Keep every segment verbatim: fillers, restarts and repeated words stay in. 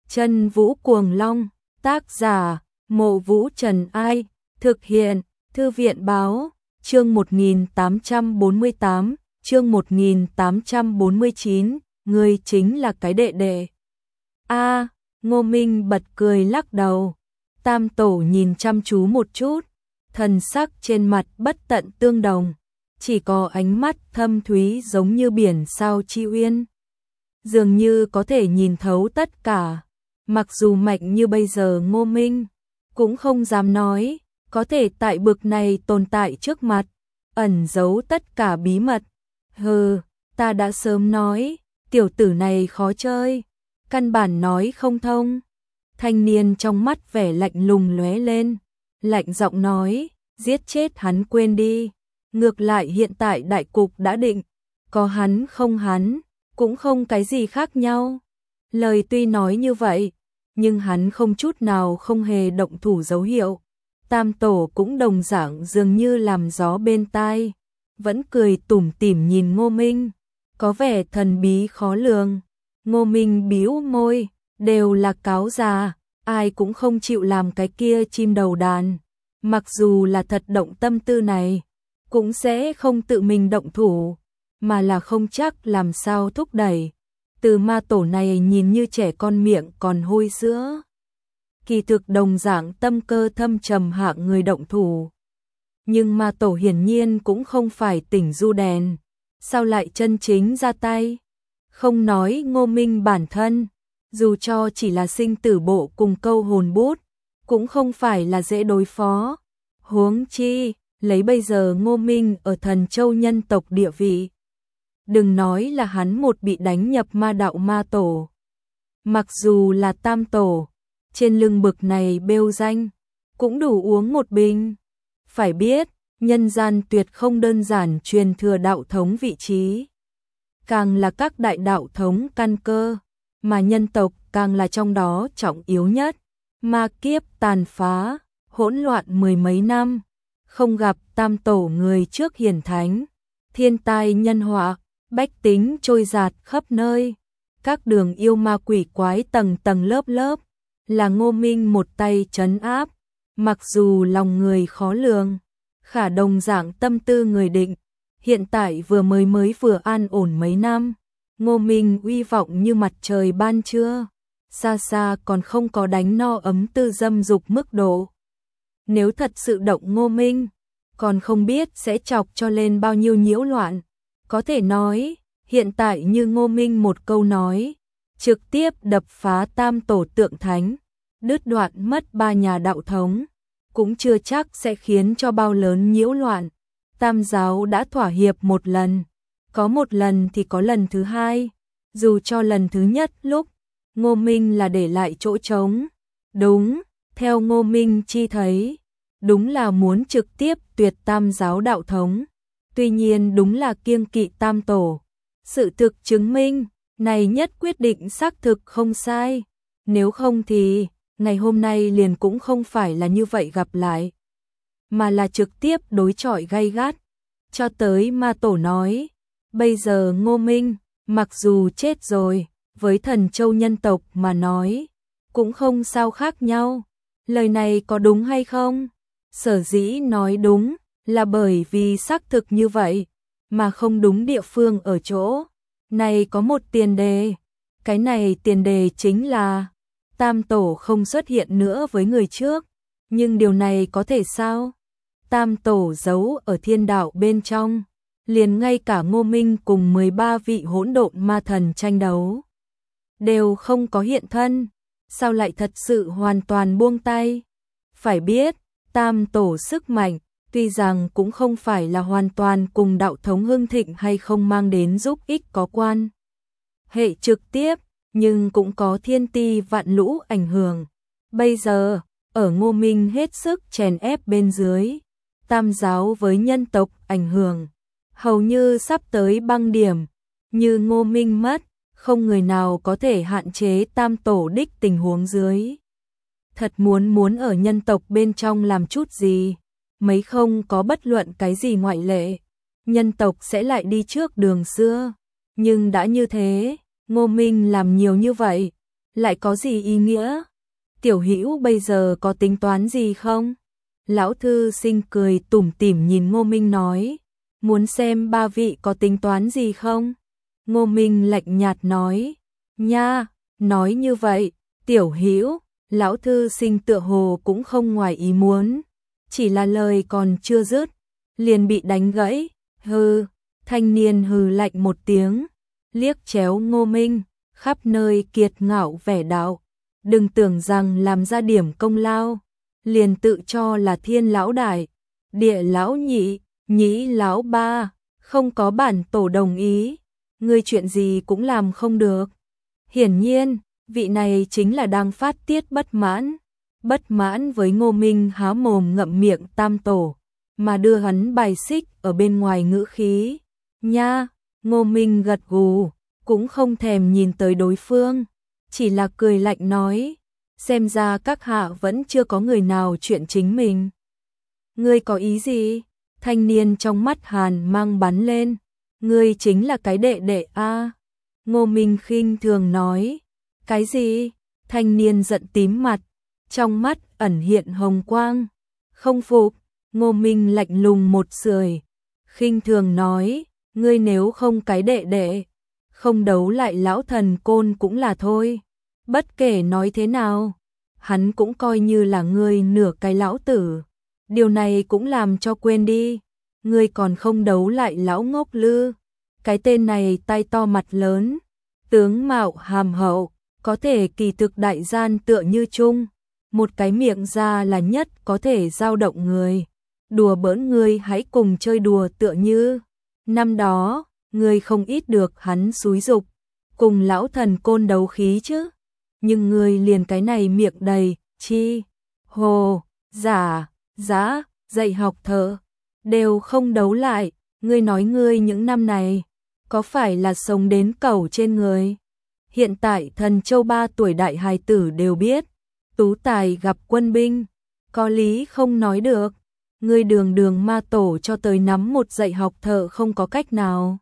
Chân Vũ Cuồng Long, tác giả, Mộ Vũ Trần Ai, thực hiện, Thư viện Báo, chương một nghìn tám trăm bốn mươi tám, chương một nghìn tám trăm bốn mươi chín, ngươi chính là cái đệ đệ. A, Ngô Minh bật cười lắc đầu. Tam Tổ nhìn chăm chú một chút, thần sắc trên mặt bất tận tương đồng, chỉ có ánh mắt thâm thúy giống như biển sao chi uyên. Dường như có thể nhìn thấu tất cả, mặc dù mạnh như bây giờ Ngô Minh cũng không dám nói, có thể tại bực này tồn tại trước mặt, ẩn giấu tất cả bí mật. Hừ, ta đã sớm nói, tiểu tử này khó chơi, căn bản nói không thông. Thanh niên trong mắt vẻ lạnh lùng lóe lên, lạnh giọng nói, giết chết hắn quên đi, ngược lại hiện tại đại cục đã định, có hắn không hắn, cũng không cái gì khác nhau. Lời tuy nói như vậy, nhưng hắn không chút nào không hề động thủ dấu hiệu. Tam Tổ cũng đồng dạng dường như làm gió bên tai, vẫn cười tủm tỉm nhìn Ngô Minh, có vẻ thần bí khó lường. Ngô Minh bĩu môi, đều là cáo già, ai cũng không chịu làm cái kia chim đầu đàn. Mặc dù là thật động tâm tư này, cũng sẽ không tự mình động thủ, mà là không chắc làm sao thúc đẩy. Từ ma tổ này nhìn như trẻ con miệng còn hôi sữa, kỳ thực đồng dạng tâm cơ thâm trầm hạng người động thủ. Nhưng ma tổ hiển nhiên cũng không phải tỉnh du đèn, sao lại chân chính ra tay? Không nói Ngô Minh bản thân, dù cho chỉ là sinh tử bộ cùng câu hồn bút, cũng không phải là dễ đối phó. Huống chi, lấy bây giờ Ngô Minh ở Thần Châu nhân tộc địa vị, đừng nói là hắn một bị đánh nhập ma đạo ma tổ, mặc dù là tam tổ, trên lưng bực này bêu danh, cũng đủ uống một bình. Phải biết, nhân gian tuyệt không đơn giản truyền thừa đạo thống vị trí, càng là các đại đạo thống căn cơ, mà nhân tộc càng là trong đó trọng yếu nhất. Ma kiếp tàn phá, hỗn loạn mười mấy năm, không gặp tam tổ người trước hiển thánh, thiên tai nhân họa, bách tính trôi dạt khắp nơi, các đường yêu ma quỷ quái tầng tầng lớp lớp, là Ngô Minh một tay trấn áp. Mặc dù lòng người khó lường, khả đồng dạng tâm tư người định, hiện tại vừa mới mới vừa an ổn mấy năm, Ngô Minh uy vọng như mặt trời ban trưa, xa xa còn không có đánh no ấm tư dâm dục mức độ. Nếu thật sự động Ngô Minh, còn không biết sẽ chọc cho lên bao nhiêu nhiễu loạn. Có thể nói, hiện tại như Ngô Minh một câu nói, trực tiếp đập phá tam tổ tượng thánh, đứt đoạn mất ba nhà đạo thống, cũng chưa chắc sẽ khiến cho bao lớn nhiễu loạn. Tam giáo đã thỏa hiệp một lần, có một lần thì có lần thứ hai, dù cho lần thứ nhất lúc Ngô Minh là để lại chỗ trống. Đúng, theo Ngô Minh chi thấy, đúng là muốn trực tiếp tuyệt tam giáo đạo thống. Tuy nhiên đúng là kiêng kỵ tam tổ. Sự thực chứng minh, này nhất quyết định xác thực không sai. Nếu không thì, ngày hôm nay liền cũng không phải là như vậy gặp lại, mà là trực tiếp đối chọi gay gắt. Cho tới ma tổ nói, bây giờ Ngô Minh, mặc dù chết rồi, với Thần Châu nhân tộc mà nói, cũng không sao khác nhau. Lời này có đúng hay không? Sở dĩ nói đúng, là bởi vì xác thực như vậy, mà không đúng địa phương ở chỗ này có một tiền đề. Cái này tiền đề chính là tam tổ không xuất hiện nữa với người trước. Nhưng điều này có thể sao? Tam tổ giấu ở thiên đạo bên trong, liền ngay cả Ngô Minh cùng mười ba vị hỗn độn ma thần tranh đấu đều không có hiện thân, sao lại thật sự hoàn toàn buông tay? Phải biết, tam tổ sức mạnh, tuy rằng cũng không phải là hoàn toàn cùng đạo thống hưng thịnh hay không mang đến giúp ích có quan hệ trực tiếp, nhưng cũng có thiên ti vạn lũ ảnh hưởng. Bây giờ, ở Ngô Minh hết sức chèn ép bên dưới, tam giáo với nhân tộc ảnh hưởng hầu như sắp tới băng điểm. Như Ngô Minh mất, không người nào có thể hạn chế tam tổ đích tình huống dưới. Thật muốn muốn ở nhân tộc bên trong làm chút gì, mấy không có bất luận cái gì ngoại lệ, nhân tộc sẽ lại đi trước đường xưa. Nhưng đã như thế, Ngô Minh làm nhiều như vậy, lại có gì ý nghĩa? Tiểu Hữu bây giờ có tính toán gì không? Lão thư sinh cười tủm tỉm nhìn Ngô Minh nói, muốn xem ba vị có tính toán gì không? Ngô Minh lạnh nhạt nói, nha, nói như vậy, Tiểu Hữu, lão thư sinh tựa hồ cũng không ngoài ý muốn, chỉ là lời còn chưa dứt, liền bị đánh gãy, hừ, thanh niên hừ lạnh một tiếng, liếc chéo Ngô Minh, khắp nơi kiệt ngạo vẻ đạo, đừng tưởng rằng làm ra điểm công lao, liền tự cho là thiên lão đại, địa lão nhị, nhĩ lão ba, không có bản tổ đồng ý, ngươi chuyện gì cũng làm không được. Hiển nhiên, vị này chính là đang phát tiết bất mãn, bất mãn với Ngô Minh há mồm ngậm miệng tam tổ, mà đưa hắn bài xích ở bên ngoài ngữ khí. Nha, Ngô Minh gật gù, cũng không thèm nhìn tới đối phương, chỉ là cười lạnh nói, xem ra các hạ vẫn chưa có người nào chuyện chính mình. Ngươi có ý gì? Thanh niên trong mắt hàn mang bắn lên, ngươi chính là cái đệ đệ a. Ngô Minh khinh thường nói, cái gì? Thanh niên giận tím mặt, trong mắt ẩn hiện hồng quang, không phục. Ngô Minh lạnh lùng một sưởi, khinh thường nói, ngươi nếu không cái đệ đệ, không đấu lại lão thần côn cũng là thôi. Bất kể nói thế nào, hắn cũng coi như là ngươi nửa cái lão tử. Điều này cũng làm cho quên đi, ngươi còn không đấu lại lão ngốc lư. Cái tên này tai to mặt lớn, tướng mạo hàm hậu, có thể kỳ thực đại gian tựa như chung, một cái miệng ra là nhất có thể dao động người. Đùa bỡn ngươi hãy cùng chơi đùa tựa như năm đó, ngươi không ít được hắn xúi dục, cùng lão thần côn đấu khí chứ. Nhưng ngươi liền cái này miệng đầy, chi, hồ, giả, giá, dạy học thợ, đều không đấu lại, ngươi nói ngươi những năm này, có phải là sống đến cẩu trên người? Hiện tại thần châu ba tuổi đại hài tử đều biết, tú tài gặp quân binh, có lý không nói được, ngươi đường đường ma tổ cho tới nắm một dạy học thợ không có cách nào.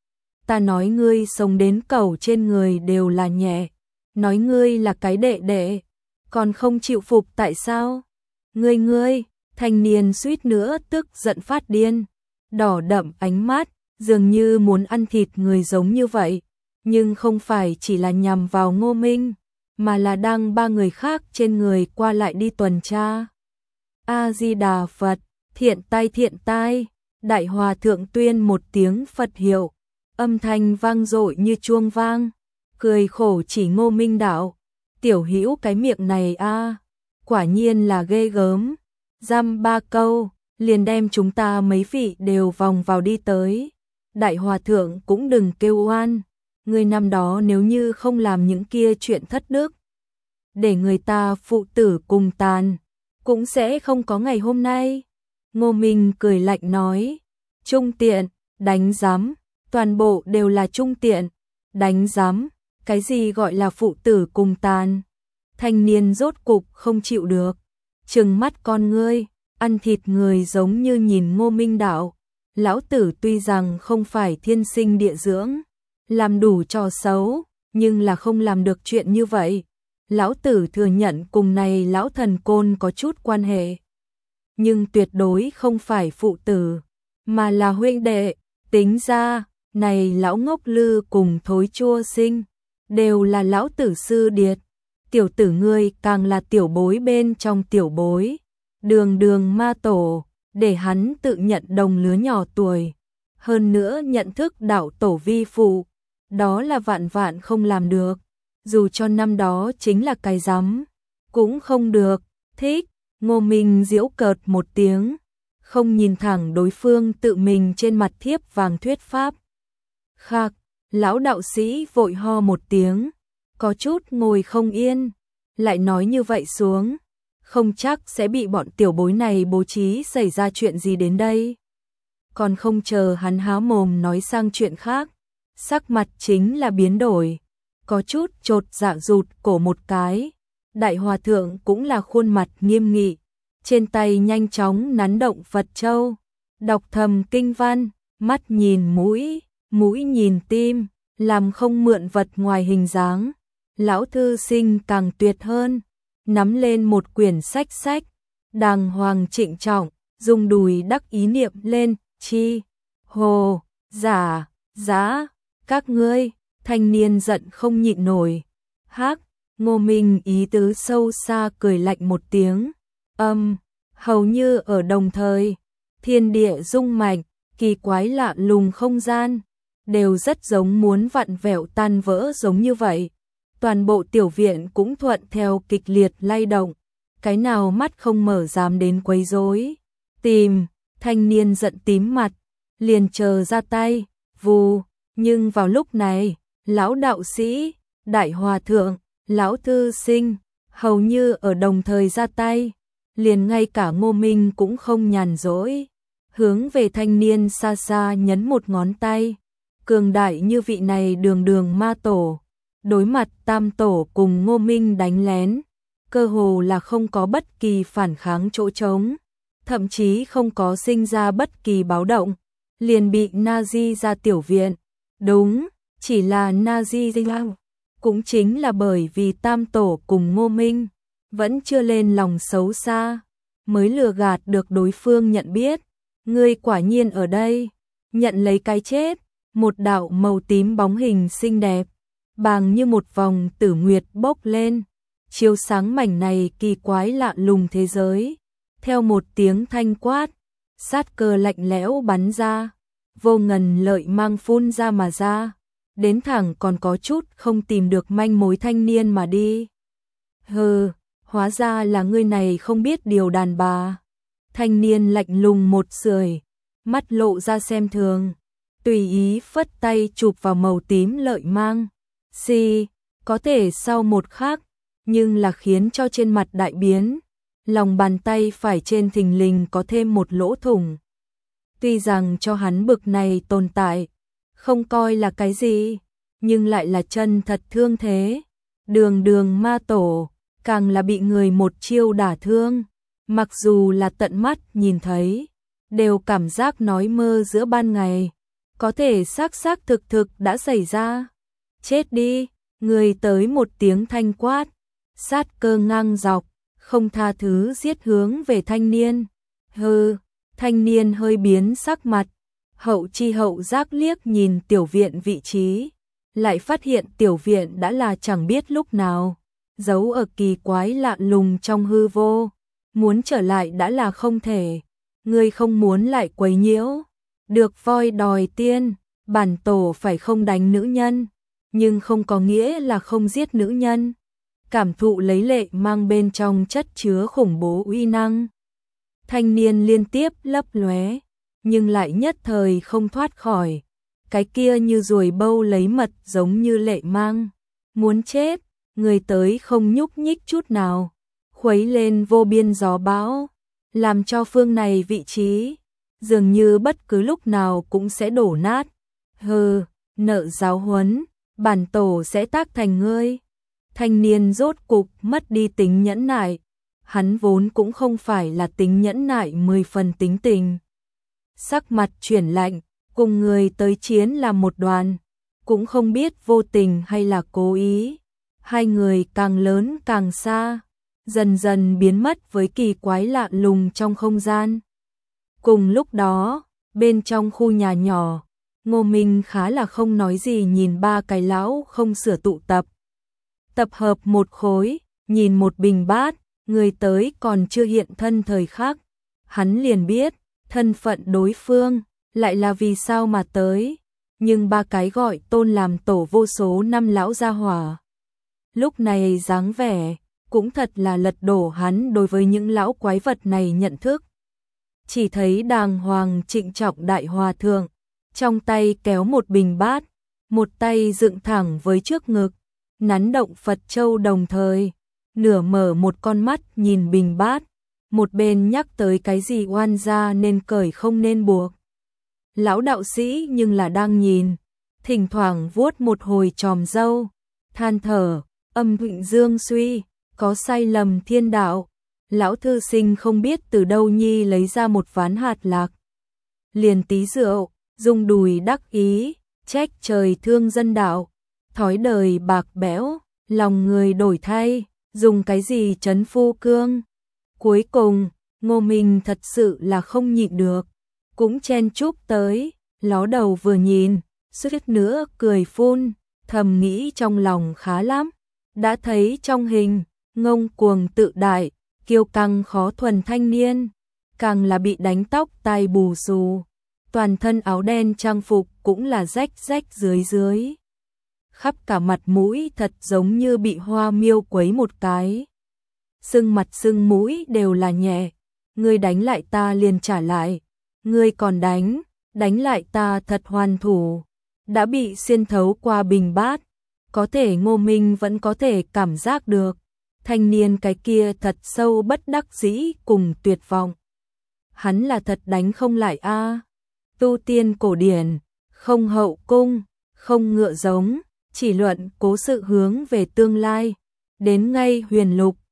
Ta nói ngươi sống đến cẩu trên người đều là nhẹ, nói ngươi là cái đệ đệ, còn không chịu phục tại sao? Ngươi ngươi, thanh niên suýt nữa tức giận phát điên, đỏ đậm ánh mắt, dường như muốn ăn thịt người giống như vậy, nhưng không phải chỉ là nhằm vào Ngô Minh, mà là đang ba người khác trên người qua lại đi tuần tra. A-di-đà Phật, thiện tai thiện tai, đại hòa thượng tuyên một tiếng Phật hiệu, âm thanh vang dội như chuông vang, cười khổ chỉ Ngô Minh đạo, Tiểu Hữu cái miệng này a, quả nhiên là ghê gớm, dăm ba câu, liền đem chúng ta mấy vị đều vòng vào đi tới. Đại hòa thượng cũng đừng kêu oan, người năm đó nếu như không làm những kia chuyện thất đức, để người ta phụ tử cùng tàn, cũng sẽ không có ngày hôm nay. Ngô Minh cười lạnh nói, trung tiện, đánh giám, toàn bộ đều là trung tiện, đánh giám, cái gì gọi là phụ tử cùng tàn? Thanh niên rốt cục không chịu được, trừng mắt con ngươi, ăn thịt người giống như nhìn Ngô Minh đạo, lão tử tuy rằng không phải thiên sinh địa dưỡng, làm đủ trò xấu, nhưng là không làm được chuyện như vậy. Lão tử thừa nhận cùng này lão thần côn có chút quan hệ, nhưng tuyệt đối không phải phụ tử, mà là huynh đệ. Tính ra, này lão ngốc lư cùng thối chua sinh, đều là lão tử sư điệt. Tiểu tử ngươi càng là tiểu bối bên trong tiểu bối, đường đường ma tổ, để hắn tự nhận đồng lứa nhỏ tuổi, hơn nữa nhận thức đạo tổ vi phụ, đó là vạn vạn không làm được, dù cho năm đó chính là cái rắm, cũng không được. Thích. Ngô Minh giễu cợt một tiếng, không nhìn thẳng đối phương tự mình trên mặt thiếp vàng thuyết pháp. Khạc, lão đạo sĩ vội ho một tiếng, có chút ngồi không yên, lại nói như vậy xuống, không chắc sẽ bị bọn tiểu bối này bố trí xảy ra chuyện gì đến đây. Còn không chờ hắn há mồm nói sang chuyện khác, sắc mặt chính là biến đổi, có chút chột dạ rụt cổ một cái. Đại hòa thượng cũng là khuôn mặt nghiêm nghị, trên tay nhanh chóng nắn động Phật châu, đọc thầm kinh văn, mắt nhìn mũi, mũi nhìn tim, làm không mượn vật ngoài hình dáng, Lão thư sinh càng tuyệt hơn, nắm lên một quyển sách sách, đàng hoàng trịnh trọng, dùng đùi đắc ý niệm lên, chi, hồ, giả, giá, các ngươi. Thanh niên giận không nhịn nổi. Hắc, Ngô Minh ý tứ sâu xa cười lạnh một tiếng. Âm, hầu như ở đồng thời, thiên địa rung mạnh, kỳ quái lạ lùng không gian, đều rất giống muốn vặn vẹo tan vỡ giống như vậy. Toàn bộ tiểu viện cũng thuận theo kịch liệt lay động, cái nào mắt không mở dám đến quấy rối. Tìm, thanh niên giận tím mặt, liền chờ ra tay, vù, nhưng vào lúc này, lão đạo sĩ, đại hòa thượng, lão thư sinh, hầu như ở đồng thời ra tay, liền ngay cả Ngô Minh cũng không nhàn rỗi, hướng về thanh niên xa xa nhấn một ngón tay. Cường đại như vị này đường đường ma tổ, đối mặt tam tổ cùng Ngô Minh đánh lén, cơ hồ là không có bất kỳ phản kháng chỗ trống, thậm chí không có sinh ra bất kỳ báo động, liền bị Nazi ra tiểu viện. Đúng, chỉ là Nazi ra, cũng chính là bởi vì tam tổ cùng Ngô Minh vẫn chưa lên lòng xấu xa, mới lừa gạt được đối phương nhận biết. Ngươi quả nhiên ở đây, nhận lấy cái chết. Một đạo màu tím bóng hình xinh đẹp, bàng như một vòng tử nguyệt bốc lên, chiếu sáng mảnh này kỳ quái lạ lùng thế giới. Theo một tiếng thanh quát, sát cơ lạnh lẽo bắn ra, vô ngần lợi mang phun ra mà ra, đến thẳng còn có chút không tìm được manh mối thanh niên mà đi. Hừ, hóa ra là ngươi này không biết điều đàn bà. Thanh niên lạnh lùng một sưởi, mắt lộ ra xem thường, tùy ý phất tay chụp vào màu tím lợi mang. Xì, có thể sau một khắc, nhưng là khiến cho trên mặt đại biến, lòng bàn tay phải trên thình lình có thêm một lỗ thủng. Tuy rằng cho hắn bực này tồn tại, không coi là cái gì, nhưng lại là chân thật thương thế. Đường đường ma tổ, càng là bị người một chiêu đả thương, mặc dù là tận mắt nhìn thấy, đều cảm giác nói mơ giữa ban ngày, có thể xác xác thực thực đã xảy ra. Chết đi, người tới một tiếng thanh quát, sát cơ ngang dọc, không tha thứ giết hướng về thanh niên. Hừ, thanh niên hơi biến sắc mặt, hậu chi hậu giác liếc nhìn tiểu viện vị trí, lại phát hiện tiểu viện đã là chẳng biết lúc nào, giấu ở kỳ quái lạ lùng trong hư vô, muốn trở lại đã là không thể. Ngươi không muốn lại quấy nhiễu, được voi đòi tiên, bản tổ phải không đánh nữ nhân, nhưng không có nghĩa là không giết nữ nhân. Cảm thụ lấy lệ mang bên trong chất chứa khủng bố uy năng, thanh niên liên tiếp lấp lóe, nhưng lại nhất thời không thoát khỏi, cái kia như ruồi bâu lấy mật giống như lệ mang, muốn chết, người tới không nhúc nhích chút nào, khuấy lên vô biên gió bão, làm cho phương này vị trí, dường như bất cứ lúc nào cũng sẽ đổ nát. Hừ, nợ giáo huấn, bản tổ sẽ tác thành ngươi. Thanh niên rốt cục mất đi tính nhẫn nại, hắn vốn cũng không phải là tính nhẫn nại mười phần tính tình. Sắc mặt chuyển lạnh, cùng người tới chiến là một đoàn, cũng không biết vô tình hay là cố ý. Hai người càng lớn càng xa, dần dần biến mất với kỳ quái lạ lùng trong không gian. Cùng lúc đó, bên trong khu nhà nhỏ, Ngô Minh khá là không nói gì nhìn ba cái lão không sửa tụ tập. Tập hợp một khối, nhìn một bình bát, người tới còn chưa hiện thân thời khắc, hắn liền biết, thân phận đối phương, lại là vì sao mà tới. Nhưng ba cái gọi tôn làm tổ vô số năm lão gia hỏa, lúc này dáng vẻ, cũng thật là lật đổ hắn đối với những lão quái vật này nhận thức. Chỉ thấy đàng hoàng trịnh trọng đại hòa thượng, trong tay kéo một bình bát, một tay dựng thẳng với trước ngực, nắn động Phật châu đồng thời, nửa mở một con mắt nhìn bình bát, một bên nhắc tới cái gì oan gia nên cởi không nên buộc. Lão đạo sĩ nhưng là đang nhìn, thỉnh thoảng vuốt một hồi chòm râu, than thở, âm huỵnh dương suy, có sai lầm thiên đạo. Lão thư sinh không biết từ đâu nhi lấy ra một ván hạt lạc, liền tí rượu, dùng đùi đắc ý, trách trời thương dân đạo, thói đời bạc bẽo, lòng người đổi thay, dùng cái gì trấn phu cương. Cuối cùng, Ngô Minh thật sự là không nhịn được, cũng chen chúc tới, ló đầu vừa nhìn, suýt nữa cười phun, thầm nghĩ trong lòng khá lắm, đã thấy trong hình, ngông cuồng tự đại, kiêu căng khó thuần thanh niên, càng là bị đánh tóc tai bù xù, toàn thân áo đen trang phục cũng là rách rách dưới dưới. Khắp cả mặt mũi thật giống như bị hoa miêu quấy một cái. Sưng mặt sưng mũi đều là nhẹ, ngươi đánh lại ta liền trả lại, ngươi còn đánh, đánh lại ta thật hoàn thủ. Đã bị xuyên thấu qua bình bát, có thể Ngô Minh vẫn có thể cảm giác được, thanh niên cái kia thật sâu bất đắc dĩ cùng tuyệt vọng. Hắn là thật đánh không lại a. Tu tiên cổ điển, không hậu cung, không ngựa giống, chỉ luận cố sự hướng về tương lai, đến ngay huyền lục,